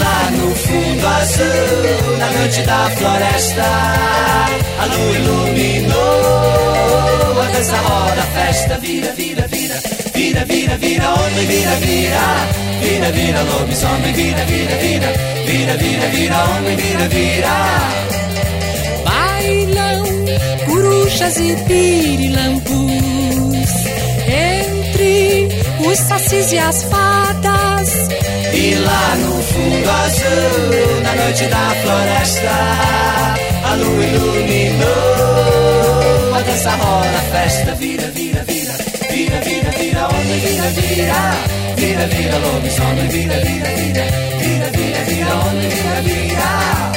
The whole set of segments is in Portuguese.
lá no fundo azul, na noite da floresta, a lua iluminou. A dança roda, a festa vira, vira, vira, vira, vira, vira, homem, vira, vira, vira, vira, lobisomem, vira, vira, vira, vira, vira, vira, homem, vira, vira. Bailam corujas e pirilampus entre os sacis e as fadas. E lá no fundo azul, na noite da floresta, a lua iluminou. A dança rola, a festa vira, vira, vira, vira, vira, vira, homem, vira, vira, vira, vira, lobisomem, vira, vira, vira, vira, vira, vira, homem, vira, vira.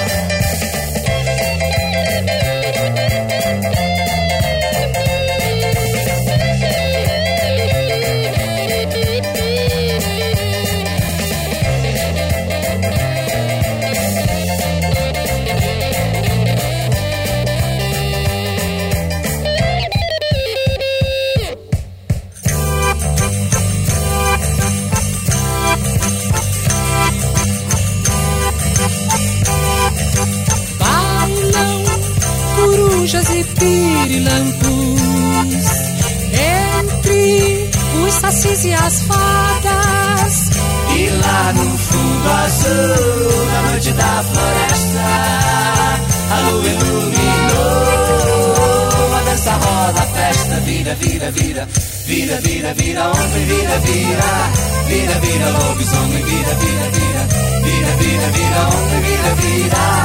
E pirilampus entre os sacis e as fadas. E lá no fundo azul, na noite da floresta, a lua iluminou. A dança roda, a festa vira, vira, vira, vira, vira, vira, homem, vira, vira, vira, vira, lobisomem, vira, vira, vira, vira, vira, vira, homem, vira, vira.